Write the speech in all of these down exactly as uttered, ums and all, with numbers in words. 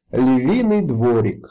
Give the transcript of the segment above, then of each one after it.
Львиный дворик.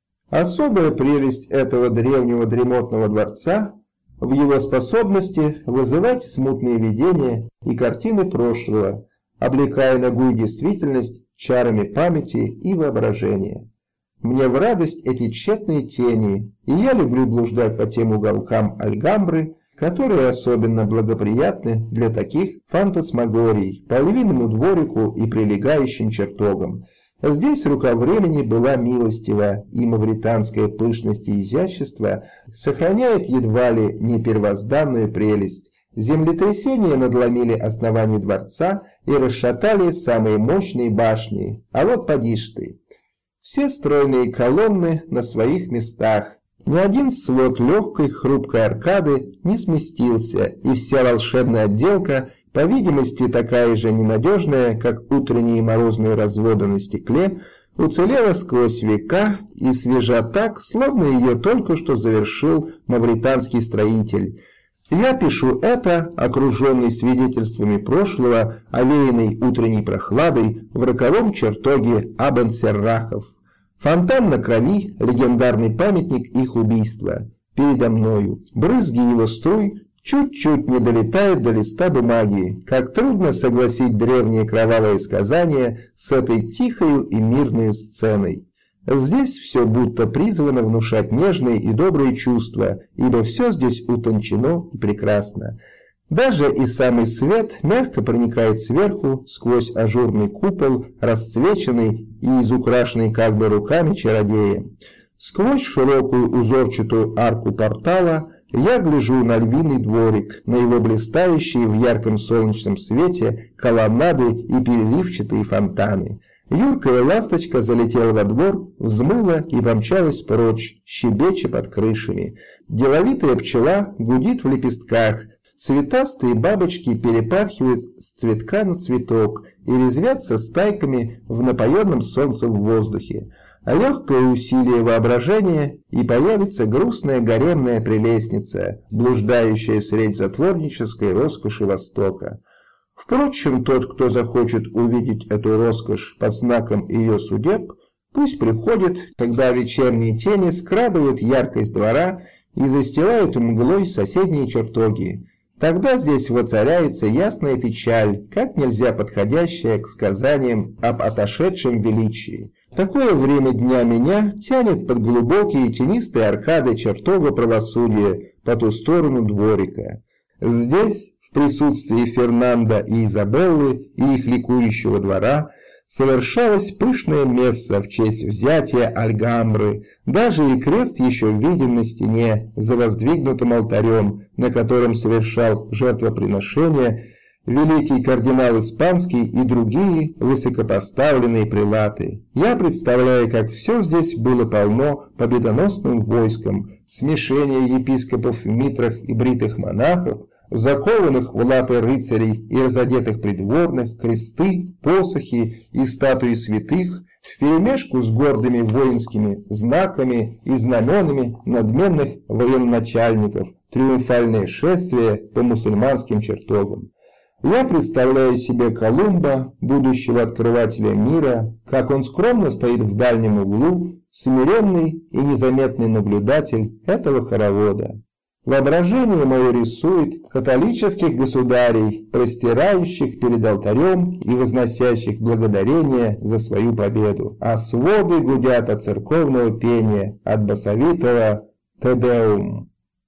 Особая прелесть этого древнего дремотного дворца в его способности вызывать смутные видения и картины прошлого, облекая нагую действительность чарами памяти и воображения. Мне в радость эти тщетные тени, и я люблю блуждать по тем уголкам Альгамбры, которые особенно благоприятны для таких фантасмагорий по львиному дворику и прилегающим чертогам. Здесь рука времени была милостива, и мавританская пышность и изящество сохраняет едва ли не первозданную прелесть. Землетрясения надломили основание дворца и расшатали самые мощные башни, а вот поди ж ты. Все стройные колонны на своих местах. Ни один свод легкой хрупкой аркады не сместился, и вся волшебная отделка, по видимости такая же ненадежная, как утренние морозные разводы на стекле, уцелела сквозь века и свежа так, словно ее только что завершил мавританский строитель. Я пишу это, окруженный свидетельствами прошлого, овеянный утренней прохладой в роковом чертоге Абен-Серрахов. Фонтан на крови, легендарный памятник их убийства. Передо мною брызги его струй чуть-чуть не долетают до листа бумаги. Как трудно согласить древние кровавые сказания с этой тихою и мирной сценой. Здесь все будто призвано внушать нежные и добрые чувства, ибо все здесь утончено и прекрасно. Даже и самый свет мягко проникает сверху, сквозь ажурный купол, расцвеченный и изукрашенный как бы руками чародея. Сквозь широкую узорчатую арку портала я гляжу на львиный дворик, на его блистающие в ярком солнечном свете колоннады и переливчатые фонтаны. Юркая ласточка залетела во двор, взмыла и помчалась прочь, щебеча под крышами. Деловитая пчела гудит в лепестках, цветастые бабочки перепархивают с цветка на цветок и резвятся стайками в напоенном солнцем воздухе. А легкое усилие воображения, и появится грустная гаремная прелестница, блуждающая средь затворнической роскоши Востока. Впрочем, тот, кто захочет увидеть эту роскошь под знаком ее судеб, пусть приходит, когда вечерние тени скрадывают яркость двора и застилают мглой соседние чертоги. Тогда здесь воцаряется ясная печаль, как нельзя подходящая к сказаниям об отошедшем величии. В такое время дня меня тянет под глубокие тенистые аркады чертога правосудия по ту сторону дворика. Здесь, в присутствии Фернандо и Изабеллы и их ликующего двора, совершалось пышное месса в честь взятия Альгамбры, даже и крест еще виден на стене за воздвигнутым алтарем, на котором совершал жертвоприношение великий кардинал Испанский и другие высокопоставленные прелаты. Я представляю, как все здесь было полно победоносным войском, смешение епископов в митрах и бритых монахов, закованных в латы рыцарей и разодетых придворных, кресты, посохи и статуи святых, вперемешку с гордыми воинскими знаками и знаменами надменных военачальников, триумфальное шествие по мусульманским чертогам. Я представляю себе Колумба, будущего открывателя мира, как он скромно стоит в дальнем углу, смиренный и незаметный наблюдатель этого хоровода. Воображение мое рисует католических государей, простирающих перед алтарем и возносящих благодарение за свою победу, а своды гудят от церковного пения, от басовитого «Те Деум».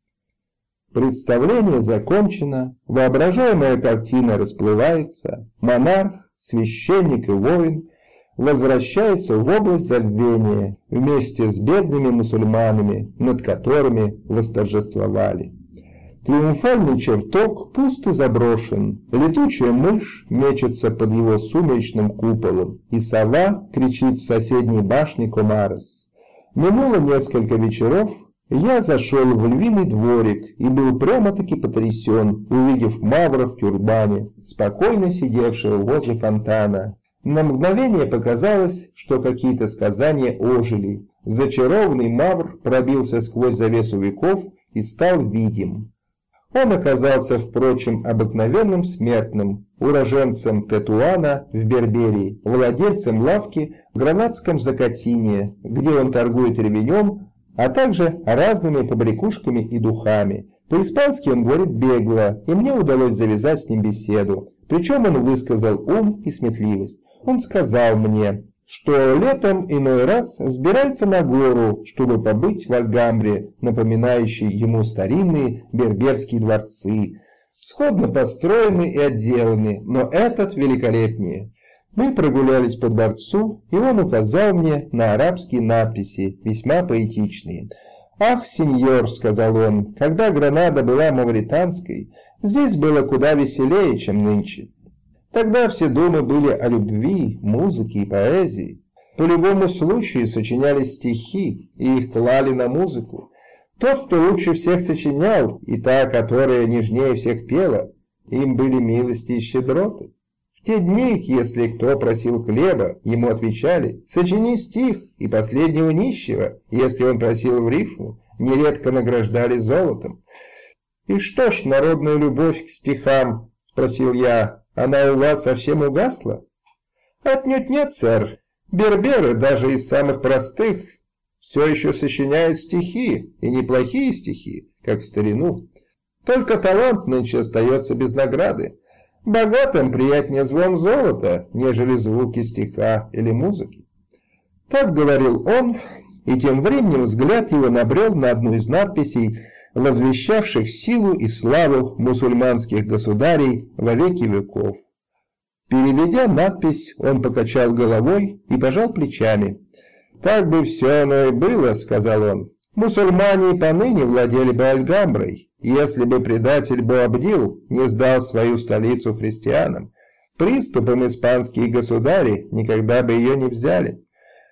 Представление закончено, воображаемая картина расплывается, монарх, священник и воин возвращаются в область забвения вместе с бедными мусульманами, над которыми восторжествовали. Триумфальный чертог пуст и заброшен, летучая мышь мечется под его сумеречным куполом, и сова кричит в соседней башне Комарес. Минуло несколько вечеров, я зашел в львиный дворик и был прямо-таки потрясен, увидев мавра в тюрбане, спокойно сидевшего возле фонтана. На мгновение показалось, что какие-то сказания ожили. Зачарованный мавр пробился сквозь завесу веков и стал видим. Он оказался, впрочем, обыкновенным смертным, уроженцем Тетуана в Берберии, владельцем лавки в гранадском Закатине, где он торгует ременем, а также разными побрякушками и духами. По-испански он говорит бегло, и мне удалось завязать с ним беседу. Причем он высказал ум и сметливость. Он сказал мне, что летом иной раз взбирается на гору, чтобы побыть в Альгамбре, напоминающей ему старинные берберские дворцы, сходно построены и отделаны, но этот великолепнее. Мы прогулялись по дворцу, и он указал мне на арабские надписи, весьма поэтичные. «Ах, сеньор», — сказал он, — «когда Гранада была мавританской, здесь было куда веселее, чем нынче. Тогда все думы были о любви, музыке и поэзии. По любому случаю сочинялись стихи, и их клали на музыку. Тот, кто лучше всех сочинял, и та, которая нежнее всех пела, им были милости и щедроты. В те дни, если кто просил хлеба, ему отвечали: «Сочини стих», и последнего нищего, если он просил в рифму, нередко награждали золотом. «И что ж, народная любовь к стихам?» — спросил я. «Она у вас совсем угасла?» «Отнюдь нет, сэр. Берберы, даже из самых простых, все еще сочиняют стихи, и неплохие стихи, как в старину. Только талант нынче остается без награды. Богатым приятнее звон золота, нежели звуки стиха или музыки». Так говорил он, и тем временем взгляд его набрел на одну из надписей, возвещавших силу и славу мусульманских государей во веки веков. Переведя надпись, он покачал головой и пожал плечами. «Так бы все оно и было», — сказал он. «Мусульмане и поныне владели бы Альгамброй, если бы предатель Боабдил не сдал свою столицу христианам. Приступом испанские государи никогда бы ее не взяли».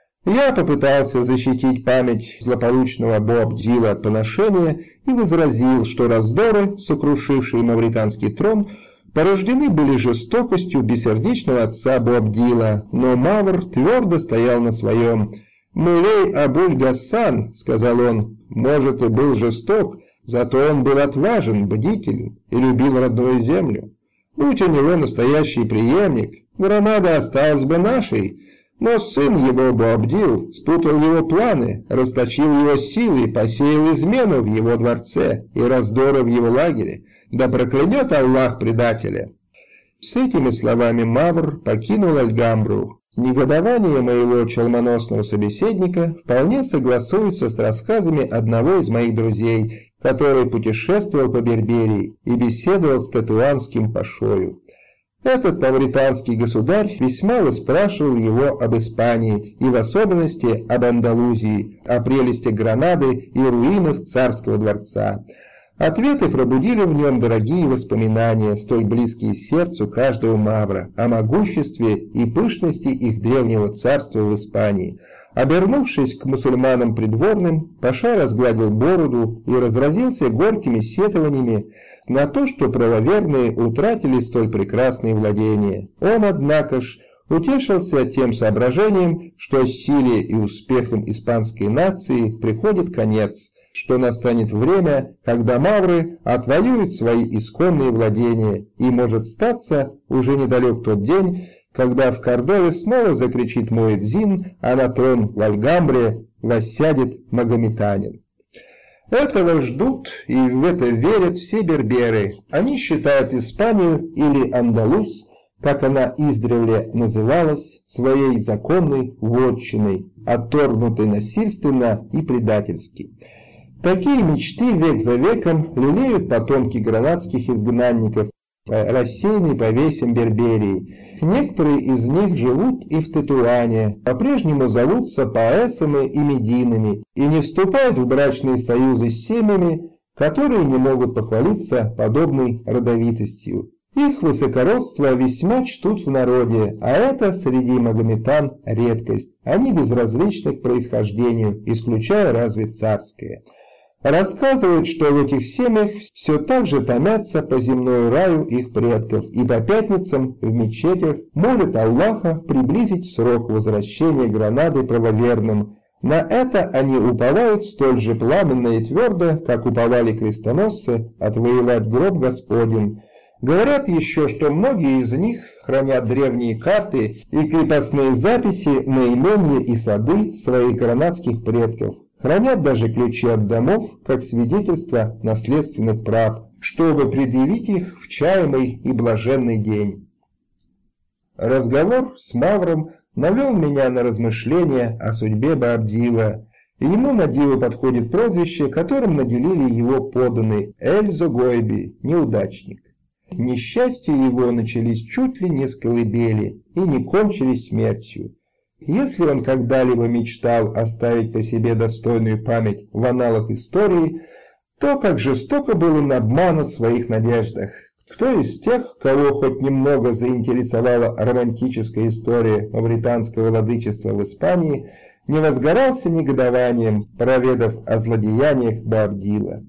Я попытался защитить память злополучного Боабдила от поношения и возразил, что раздоры, сокрушившие мавританский трон, порождены были жестокостью бессердечного отца Боабдила, но Мавр твердо стоял на своем. «Мулей Абуль-Гассан, — сказал он, — может, и был жесток, зато он был отважен, бдителен и любил родную землю. Будь у него настоящий преемник, Гранада осталась бы нашей, но сын его, Боабдил, спутал его планы, расточил его силы, посеял измену в его дворце и раздоры в его лагере. Да проклянет Аллах предателя!» С этими словами Мавр покинул Альгамбру. Негодование моего челмоносного собеседника вполне согласуется с рассказами одного из моих друзей, который путешествовал по Берберии и беседовал с тетуанским пашою. Этот мавританский государь весьма расспрашивал его об Испании и в особенности об Андалузии, о прелестях Гранады и руинах царского дворца. Ответы пробудили в нем дорогие воспоминания, столь близкие сердцу каждого мавра, о могуществе и пышности их древнего царства в Испании. Обернувшись к мусульманам придворным, паша разгладил бороду и разразился горькими сетованиями на то, что правоверные утратили столь прекрасные владения. Он, однако ж, утешился тем соображением, что силе и успехам испанской нации приходит конец, что настанет время, когда мавры отвоюют свои исконные владения, и может статься уже недалек тот день, когда в Кордове снова закричит муэдзин, а на трон в Альгамбре воссядет магометанин. Этого ждут и в это верят все берберы. Они считают Испанию или Андалус, как она издревле называлась, своей законной вотчиной, отторгнутой насильственно и предательски. Такие мечты век за веком лелеют потомки гранадских изгнанников, рассеянные по весям Берберии. Некоторые из них живут и в Тетуане, по-прежнему зовутся поэсами и мединами и не вступают в брачные союзы с семьями, которые не могут похвалиться подобной родовитостью. Их высокородство весьма чтут в народе, а это среди магометан редкость. Они безразличны к происхождению, исключая разве царское. Рассказывают, что в этих семьях все так же томятся по земному раю их предков и по пятницам в мечетях молят Аллаха приблизить срок возвращения Гранады правоверным. На это они уповают столь же пламенно и твердо, как уповали крестоносцы отвоевать гроб Господень. Говорят еще, что многие из них хранят древние карты и крепостные записи на имения и сады своих гранадских предков. Хранят даже ключи от домов, как свидетельство наследственных прав, чтобы предъявить их в чаемый и блаженный день. Разговор с Мавром навел меня на размышления о судьбе Боабдила, и ему на диво подходит прозвище, которым наделили его подданные Эль-Зогойби, неудачник. Несчастья его начались чуть ли не с колыбели и не кончились смертью. Если он когда-либо мечтал оставить по себе достойную память в аналах истории, то как жестоко был он обманут в своих надеждах. Кто из тех, кого хоть немного заинтересовала романтическая история мавританского владычества в Испании, не возгорался негодованием, проведав о злодеяниях Боабдила?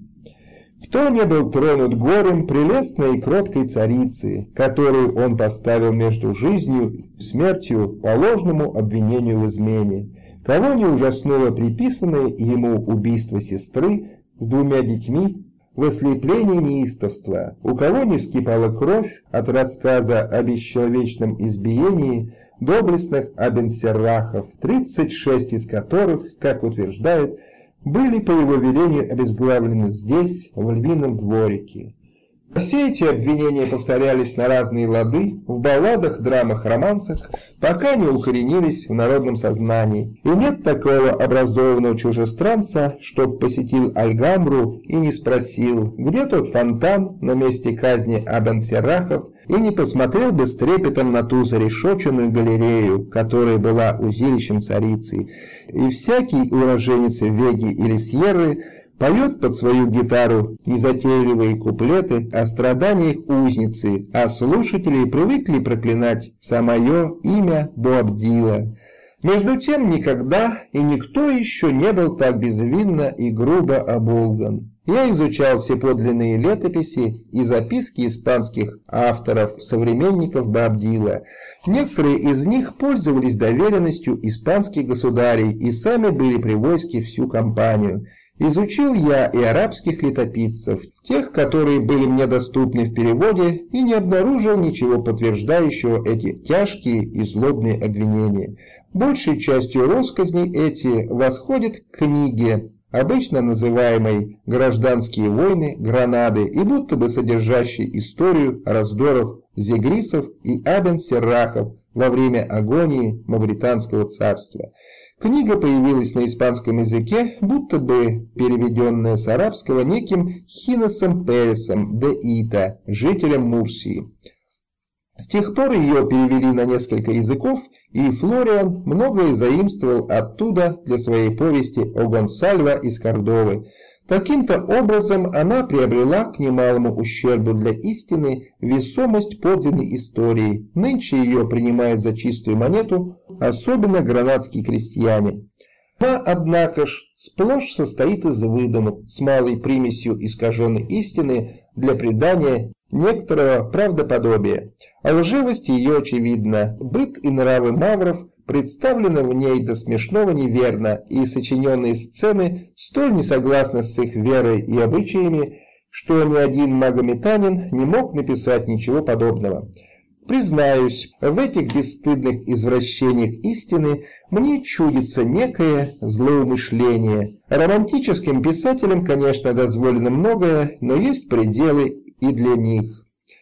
Кто не был тронут горем прелестной и кроткой царицы, которую он поставил между жизнью и смертью по ложному обвинению в измене? Кого не ужаснуло приписанное ему убийство сестры с двумя детьми в ослеплении неистовства? У кого не вскипала кровь от рассказа о бесчеловечном избиении доблестных Абен-Серрахов, тридцать шесть из которых, как утверждают, были по его велению обезглавлены здесь, в Львином дворике? Все эти обвинения повторялись на разные лады в балладах, драмах, романсах, пока не укоренились в народном сознании. И нет такого образованного чужестранца, чтоб посетил Альгамбру и не спросил, где тот фонтан на месте казни Абен-Серрахов, и не посмотрел бы с трепетом на ту зарешоченную галерею, которая была узилищем царицы. И всякий уроженец Веги или Сьерры поет под свою гитару незатейливые куплеты о страданиях узницы, а слушатели привыкли проклинать самое имя Боабдила. Между тем никогда и никто еще не был так безвинно и грубо оболган. Я изучал все подлинные летописи и записки испанских авторов, современников Боабдила. Некоторые из них пользовались доверенностью испанских государей и сами были при войске всю кампанию. Изучил я и арабских летописцев, тех, которые были мне доступны в переводе, и не обнаружил ничего подтверждающего эти тяжкие и злобные обвинения. Большей частью россказней эти восходят к книге, обычно называемой «Гражданские войны Гранады», и будто бы содержащей историю раздоров зегрисов и Абен-Серрахов во время агонии Мавританского царства. Книга появилась на испанском языке, будто бы переведенная с арабского неким Хинесом Пересом де Ита, жителем Мурсии. С тех пор ее перевели на несколько языков, и Флориан многое заимствовал оттуда для своей повести о Гонсальво из Кордовы. Таким-то образом она приобрела к немалому ущербу для истины весомость подлинной истории. Нынче ее принимают за чистую монету, особенно гранадские крестьяне. Она, однако ж, сплошь состоит из выдумок с малой примесью искаженной истины для придания некоторого правдоподобия. А лживость ее очевидна. Быт и нравы мавров представлены в ней до смешного неверно, и сочиненные сцены столь не согласны с их верой и обычаями, что ни один магометанин не мог написать ничего подобного. Признаюсь, в этих бесстыдных извращениях истины мне чудится некое злоумышление. Романтическим писателям, конечно, дозволено многое, но есть пределы и для них.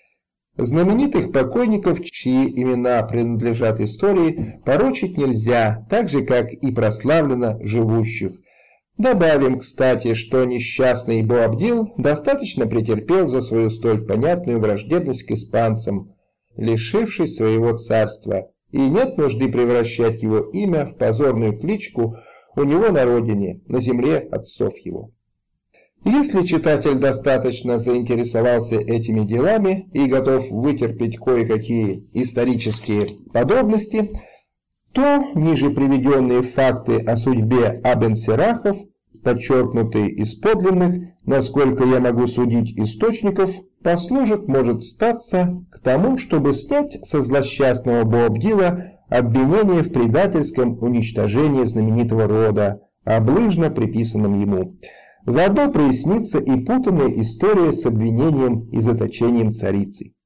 Знаменитых покойников, чьи имена принадлежат истории, порочить нельзя, так же, как и прославленно живущих. Добавим, кстати, что несчастный Боабдил достаточно претерпел за свою столь понятную враждебность к испанцам, лишившись своего царства, и нет нужды превращать его имя в позорную кличку у него на родине, на земле отцов его. Если читатель достаточно заинтересовался этими делами и готов вытерпеть кое-какие исторические подробности, то ниже приведенные факты о судьбе Абен-Серрахов, подчеркнутые из подлинных, насколько я могу судить, источников, послужат, может статься, к тому, чтобы снять со злосчастного Боабдила обвинение в предательском уничтожении знаменитого рода, облыжно приписанном ему. Заодно прояснится и путанная история с обвинением и заточением царицы.